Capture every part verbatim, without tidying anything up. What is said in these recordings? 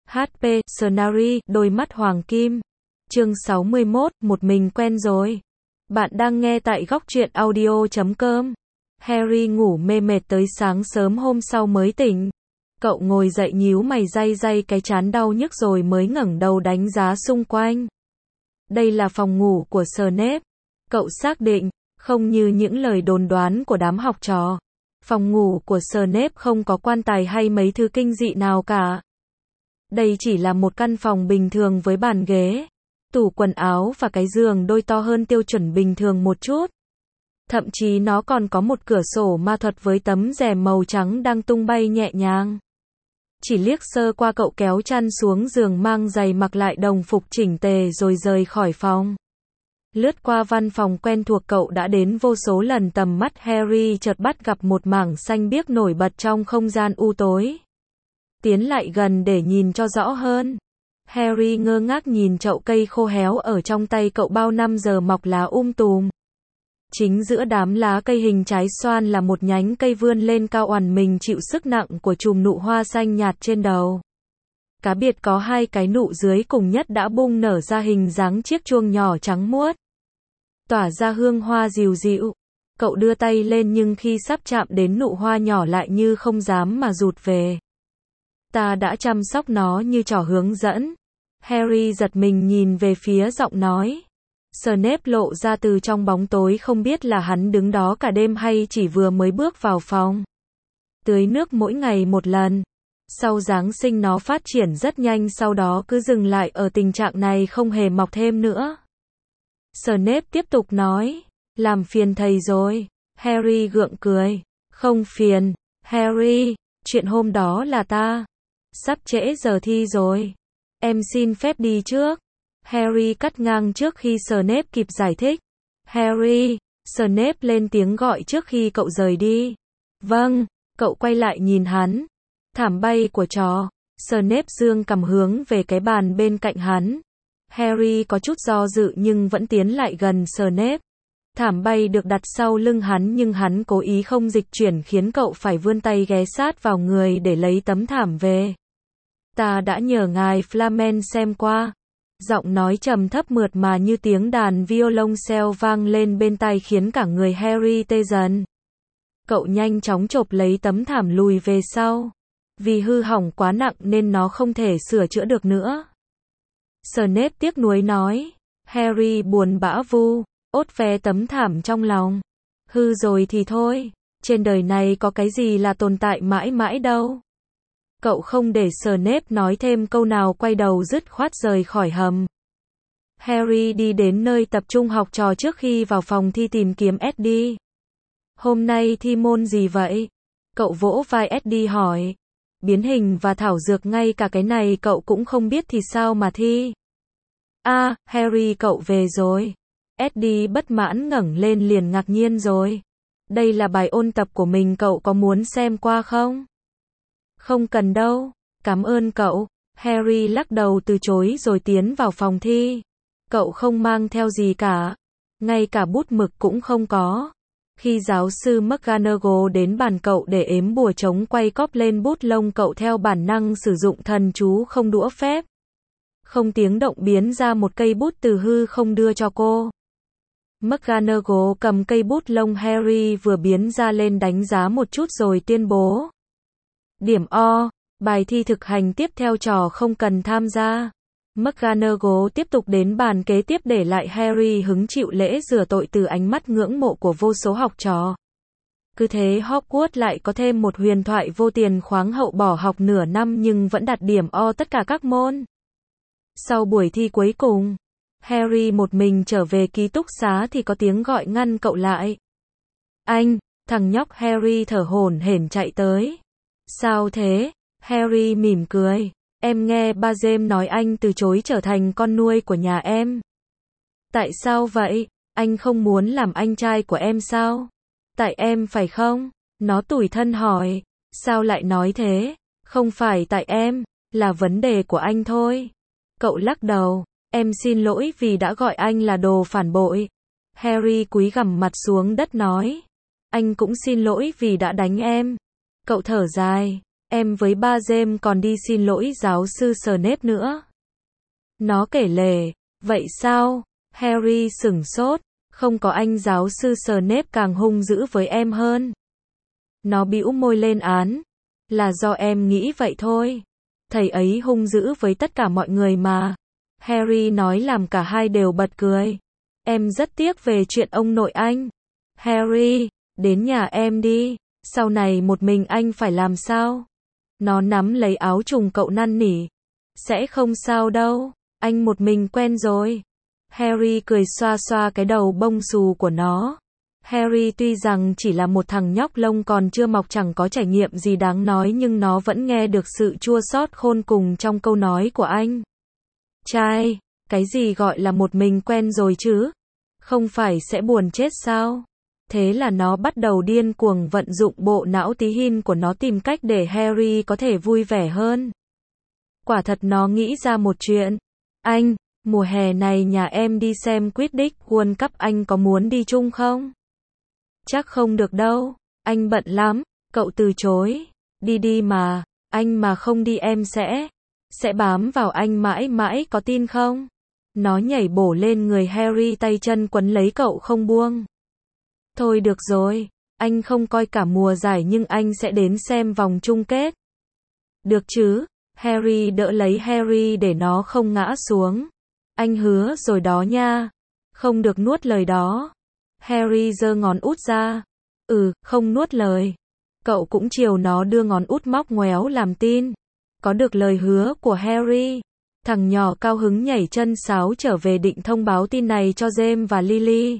hát pê, Scenery, đôi mắt hoàng kim. Chương sáu mươi mốt, một mình quen rồi. Bạn đang nghe tại góc truyện audio chấm com. Harry ngủ mê mệt tới sáng sớm hôm sau mới tỉnh. Cậu ngồi dậy nhíu mày day day cái trán đau nhức rồi mới ngẩng đầu đánh giá xung quanh. Đây là phòng ngủ của Snape. Cậu xác định, không như những lời đồn đoán của đám học trò. Phòng ngủ của Snape không có quan tài hay mấy thứ kinh dị nào cả. Đây chỉ là một căn phòng bình thường với bàn ghế, tủ quần áo và cái giường đôi to hơn tiêu chuẩn bình thường một chút. Thậm chí nó còn có một cửa sổ ma thuật với tấm rèm màu trắng đang tung bay nhẹ nhàng. Chỉ liếc sơ qua cậu kéo chăn xuống giường mang giày mặc lại đồng phục chỉnh tề rồi rời khỏi phòng. Lướt qua văn phòng quen thuộc cậu đã đến vô số lần, tầm mắt Harry chợt bắt gặp một mảng xanh biếc nổi bật trong không gian u tối. Tiến lại gần để nhìn cho rõ hơn. Harry ngơ ngác nhìn chậu cây khô héo ở trong tay cậu, bao năm giờ mọc lá um tùm. Chính giữa đám lá cây hình trái xoan là một nhánh cây vươn lên cao oằn mình chịu sức nặng của chùm nụ hoa xanh nhạt trên đầu. Cá biệt có hai cái nụ dưới cùng nhất đã bung nở ra hình dáng chiếc chuông nhỏ trắng muốt, tỏa ra hương hoa dịu dịu. Cậu đưa tay lên nhưng khi sắp chạm đến nụ hoa nhỏ lại như không dám mà rụt về. Ta đã chăm sóc nó như trò hướng dẫn. Harry giật mình nhìn về phía giọng nói. Snape lộ ra từ trong bóng tối, không biết là hắn đứng đó cả đêm hay chỉ vừa mới bước vào phòng. Tưới nước mỗi ngày một lần. Sau Giáng sinh nó phát triển rất nhanh, sau đó cứ dừng lại ở tình trạng này, không hề mọc thêm nữa. Snape tiếp tục nói, làm phiền thầy rồi. Harry gượng cười. Không phiền, Harry, chuyện hôm đó là ta. Sắp trễ giờ thi rồi. Em xin phép đi trước. Harry cắt ngang trước khi Snape kịp giải thích. Harry, Snape lên tiếng gọi trước khi cậu rời đi. Vâng, cậu quay lại nhìn hắn. Thảm bay của trò. Snape dương cầm hướng về cái bàn bên cạnh hắn. Harry có chút do dự nhưng vẫn tiến lại gần Snape. Thảm bay được đặt sau lưng hắn nhưng hắn cố ý không dịch chuyển khiến cậu phải vươn tay ghé sát vào người để lấy tấm thảm về. Ta đã nhờ ngài Flamen xem qua. Giọng nói trầm thấp mượt mà như tiếng đàn violoncelle vang lên bên tai khiến cả người Harry tê dần. Cậu nhanh chóng chộp lấy tấm thảm lùi về sau. Vì hư hỏng quá nặng nên nó không thể sửa chữa được nữa. Snape tiếc nuối nói. Harry buồn bã vu, ốt ve tấm thảm trong lòng. Hư rồi thì thôi, trên đời này có cái gì là tồn tại mãi mãi đâu. Cậu không để Snape nói thêm câu nào, quay đầu dứt khoát rời khỏi hầm. Harry đi đến nơi tập trung học trò trước khi vào phòng thi tìm kiếm Eddie. Hôm nay thi môn gì vậy? Cậu vỗ vai Eddie hỏi. Biến hình và thảo dược, ngay cả cái này cậu cũng không biết thì sao mà thi? À, Harry cậu về rồi. Eddie bất mãn ngẩng lên liền ngạc nhiên rồi. Đây là bài ôn tập của mình, cậu có muốn xem qua không? Không cần đâu, cảm ơn cậu. Harry lắc đầu từ chối rồi tiến vào phòng thi. Cậu không mang theo gì cả, ngay cả bút mực cũng không có. Khi giáo sư McGonagall đến bàn cậu để ếm bùa chống quay cóp lên bút lông, cậu theo bản năng sử dụng thần chú không đũa phép. Không tiếng động biến ra một cây bút từ hư không đưa cho cô. McGonagall cầm cây bút lông Harry vừa biến ra lên đánh giá một chút rồi tuyên bố. Điểm O, bài thi thực hành tiếp theo trò không cần tham gia. McGonagall tiếp tục đến bàn kế tiếp để lại Harry hứng chịu lễ rửa tội từ ánh mắt ngưỡng mộ của vô số học trò. Cứ thế Hogwarts lại có thêm một huyền thoại vô tiền khoáng hậu bỏ học nửa năm nhưng vẫn đạt điểm O tất cả các môn. Sau buổi thi cuối cùng, Harry một mình trở về ký túc xá thì có tiếng gọi ngăn cậu lại. Anh, thằng nhóc. Harry thở hổn hển chạy tới. Sao thế? Harry mỉm cười. Em nghe ba James nói anh từ chối trở thành con nuôi của nhà em. Tại sao vậy? Anh không muốn làm anh trai của em sao? Tại em phải không? Nó tủi thân hỏi. Sao lại nói thế? Không phải tại em, là vấn đề của anh thôi. Cậu lắc đầu. Em xin lỗi vì đã gọi anh là đồ phản bội. Harry cúi gằm mặt xuống đất nói. Anh cũng xin lỗi vì đã đánh em. Cậu thở dài. Em với ba James còn đi xin lỗi giáo sư Snape nữa. Nó kể lể. Vậy sao? Harry sửng sốt. Không có anh giáo sư Snape càng hung dữ với em hơn. Nó bĩu môi lên án. Là do em nghĩ vậy thôi. Thầy ấy hung dữ với tất cả mọi người mà. Harry nói làm cả hai đều bật cười. Em rất tiếc về chuyện ông nội anh. Harry, đến nhà em đi. Sau này một mình anh phải làm sao? Nó nắm lấy áo trùng cậu năn nỉ. Sẽ không sao đâu. Anh một mình quen rồi. Harry cười xoa xoa cái đầu bông xù của nó. Harry tuy rằng chỉ là một thằng nhóc lông còn chưa mọc chẳng có trải nghiệm gì đáng nói nhưng nó vẫn nghe được sự chua xót khôn cùng trong câu nói của anh. Trai, cái gì gọi là một mình quen rồi chứ? Không phải sẽ buồn chết sao? Thế là nó bắt đầu điên cuồng vận dụng bộ não tí hin của nó tìm cách để Harry có thể vui vẻ hơn. Quả thật nó nghĩ ra một chuyện. Anh, mùa hè này nhà em đi xem Quidditch World Cup, anh có muốn đi chung không? Chắc không được đâu, anh bận lắm, cậu từ chối. Đi đi mà, anh mà không đi em sẽ, sẽ bám vào anh mãi mãi, có tin không? Nó nhảy bổ lên người Harry, tay chân quấn lấy cậu không buông. Thôi được rồi, anh không coi cả mùa giải nhưng anh sẽ đến xem vòng chung kết. Được chứ? Harry đỡ lấy Harry để nó không ngã xuống. Anh hứa rồi đó nha. Không được nuốt lời đó. Harry giơ ngón út ra. Ừ, không nuốt lời. Cậu cũng chiều nó đưa ngón út móc ngoéo làm tin. Có được lời hứa của Harry. Thằng nhỏ cao hứng nhảy chân sáo trở về định thông báo tin này cho James và Lily.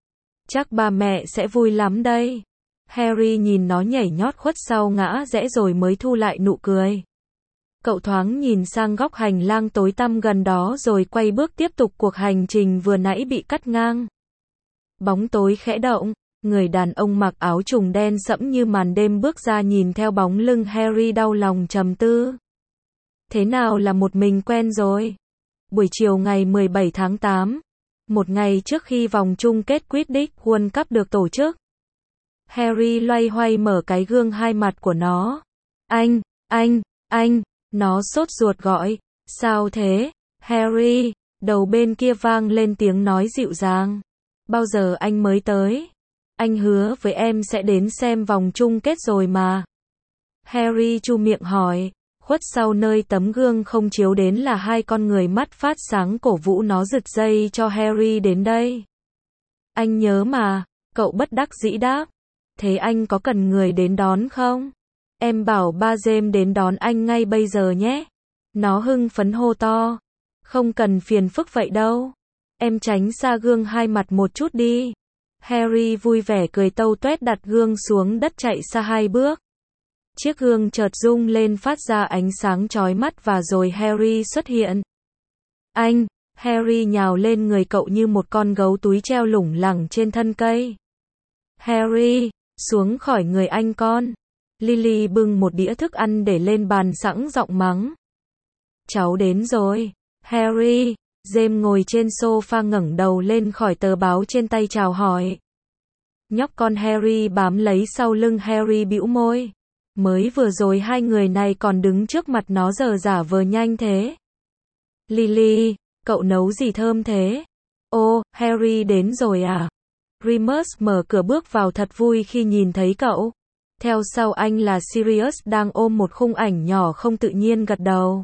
Chắc ba mẹ sẽ vui lắm đây. Harry nhìn nó nhảy nhót khuất sau ngã rẽ rồi mới thu lại nụ cười. Cậu thoáng nhìn sang góc hành lang tối tăm gần đó rồi quay bước tiếp tục cuộc hành trình vừa nãy bị cắt ngang. Bóng tối khẽ động, người đàn ông mặc áo trùng đen sẫm như màn đêm bước ra nhìn theo bóng lưng Harry đau lòng trầm tư. Thế nào là một mình quen rồi? Buổi chiều ngày mười bảy tháng tám, một ngày trước khi vòng chung kết Quidditch World Cup được tổ chức. Harry loay hoay mở cái gương hai mặt của nó. Anh, anh, anh, nó sốt ruột gọi. Sao thế, Harry? Đầu bên kia vang lên tiếng nói dịu dàng. Bao giờ anh mới tới? Anh hứa với em sẽ đến xem vòng chung kết rồi mà. Harry chu miệng hỏi. Khuất sau nơi tấm gương không chiếu đến là hai con người mắt phát sáng cổ vũ nó giật dây cho Harry đến đây. Anh nhớ mà, cậu bất đắc dĩ đáp. Thế anh có cần người đến đón không? Em bảo ba James đến đón anh ngay bây giờ nhé. Nó hưng phấn hô to. Không cần phiền phức vậy đâu. Em tránh xa gương hai mặt một chút đi. Harry vui vẻ cười tâu tuét đặt gương xuống đất chạy xa hai bước. Chiếc gương chợt rung lên phát ra ánh sáng chói mắt và rồi Harry xuất hiện. Anh, Harry nhào lên người cậu như một con gấu túi treo lủng lẳng trên thân cây. Harry, xuống khỏi người anh con. Lily bưng một đĩa thức ăn để lên bàn sẵn giọng mắng. Cháu đến rồi. Harry, James ngồi trên sofa ngẩng đầu lên khỏi tờ báo trên tay chào hỏi. Nhóc con Harry bám lấy sau lưng Harry bĩu môi. Mới vừa rồi hai người này còn đứng trước mặt nó giờ giả vờ nhanh thế. Lily, cậu nấu gì thơm thế? Ô, Harry đến rồi à? Remus mở cửa bước vào thật vui khi nhìn thấy cậu. Theo sau anh là Sirius đang ôm một khung ảnh nhỏ không tự nhiên gật đầu.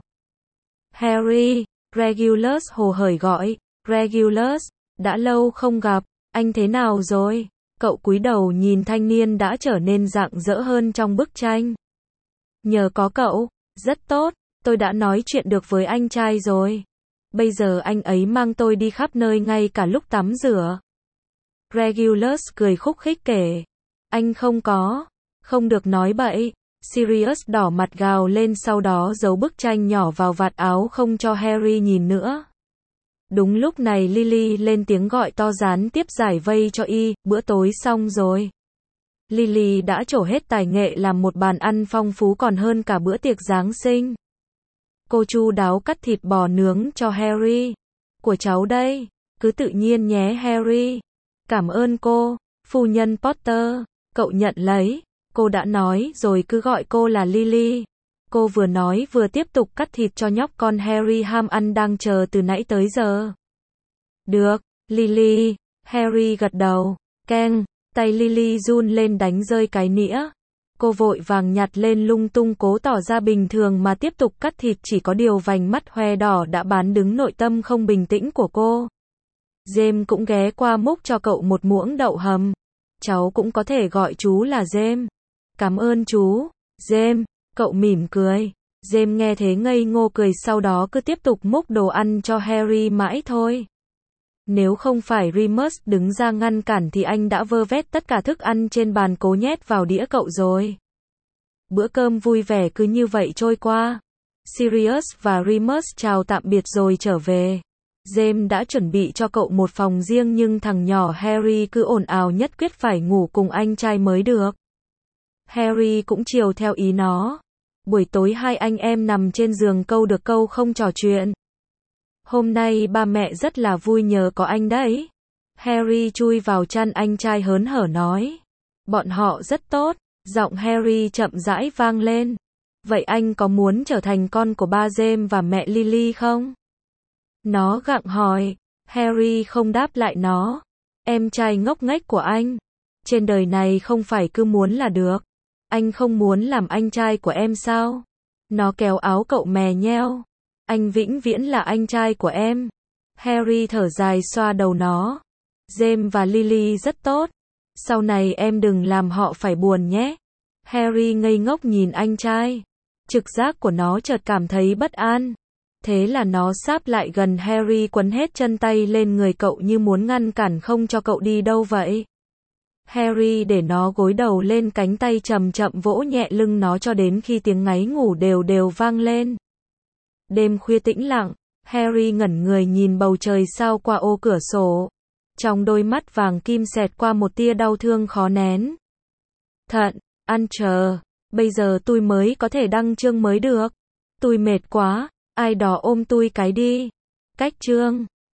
Harry, Regulus hồ hởi gọi. Regulus, đã lâu không gặp, anh thế nào rồi? Cậu cúi đầu nhìn thanh niên đã trở nên rạng rỡ hơn trong bức tranh. Nhờ có cậu, rất tốt, tôi đã nói chuyện được với anh trai rồi. Bây giờ anh ấy mang tôi đi khắp nơi ngay cả lúc tắm rửa. Regulus cười khúc khích kể. Anh không có, không được nói bậy. Sirius đỏ mặt gào lên sau đó giấu bức tranh nhỏ vào vạt áo không cho Harry nhìn nữa. Đúng lúc này Lily lên tiếng gọi to gián tiếp giải vây cho y, bữa tối xong rồi. Lily đã trổ hết tài nghệ làm một bàn ăn phong phú còn hơn cả bữa tiệc Giáng sinh. Cô chu đáo cắt thịt bò nướng cho Harry. Của cháu đây, cứ tự nhiên nhé Harry. Cảm ơn cô, phu nhân Potter. Cậu nhận lấy, cô đã nói rồi cứ gọi cô là Lily. Cô vừa nói vừa tiếp tục cắt thịt cho nhóc con Harry ham ăn đang chờ từ nãy tới giờ. Được, Lily. Harry gật đầu. Keng, tay Lily run lên đánh rơi cái nĩa. Cô vội vàng nhặt lên lung tung cố tỏ ra bình thường mà tiếp tục cắt thịt, chỉ có điều vành mắt hoe đỏ đã bán đứng nội tâm không bình tĩnh của cô. James cũng ghé qua múc cho cậu một muỗng đậu hầm. Cháu cũng có thể gọi chú là James. Cảm ơn chú, James. Cậu mỉm cười. James nghe thế ngây ngô cười, sau đó cứ tiếp tục múc đồ ăn cho Harry mãi thôi. Nếu không phải Remus đứng ra ngăn cản thì anh đã vơ vét tất cả thức ăn trên bàn cố nhét vào đĩa cậu rồi. Bữa cơm vui vẻ cứ như vậy trôi qua. Sirius và Remus chào tạm biệt rồi trở về. James đã chuẩn bị cho cậu một phòng riêng nhưng thằng nhỏ Harry cứ ồn ào nhất quyết phải ngủ cùng anh trai mới được. Harry cũng chiều theo ý nó. Buổi tối hai anh em nằm trên giường câu được câu không trò chuyện. Hôm nay ba mẹ rất là vui nhờ có anh đấy. Harry chui vào chăn anh trai hớn hở nói. Bọn họ rất tốt. Giọng Harry chậm rãi vang lên. Vậy anh có muốn trở thành con của ba James và mẹ Lily không? Nó gặng hỏi. Harry không đáp lại nó. Em trai ngốc nghếch của anh. Trên đời này không phải cứ muốn là được. Anh không muốn làm anh trai của em sao? Nó kéo áo cậu mè nheo. Anh vĩnh viễn là anh trai của em. Harry thở dài xoa đầu nó. James và Lily rất tốt. Sau này em đừng làm họ phải buồn nhé. Harry ngây ngốc nhìn anh trai. Trực giác của nó chợt cảm thấy bất an. Thế là nó sáp lại gần Harry, quấn hết chân tay lên người cậu như muốn ngăn cản không cho cậu đi đâu vậy. Harry để nó gối đầu lên cánh tay, chậm chậm vỗ nhẹ lưng nó cho đến khi tiếng ngáy ngủ đều đều vang lên. Đêm khuya tĩnh lặng, Harry ngẩn người nhìn bầu trời sao qua ô cửa sổ. Trong đôi mắt vàng kim xẹt qua một tia đau thương khó nén. Thận, ăn chờ, bây giờ tôi mới có thể đăng chương mới được. Tôi mệt quá, ai đó ôm tôi cái đi. Cách chương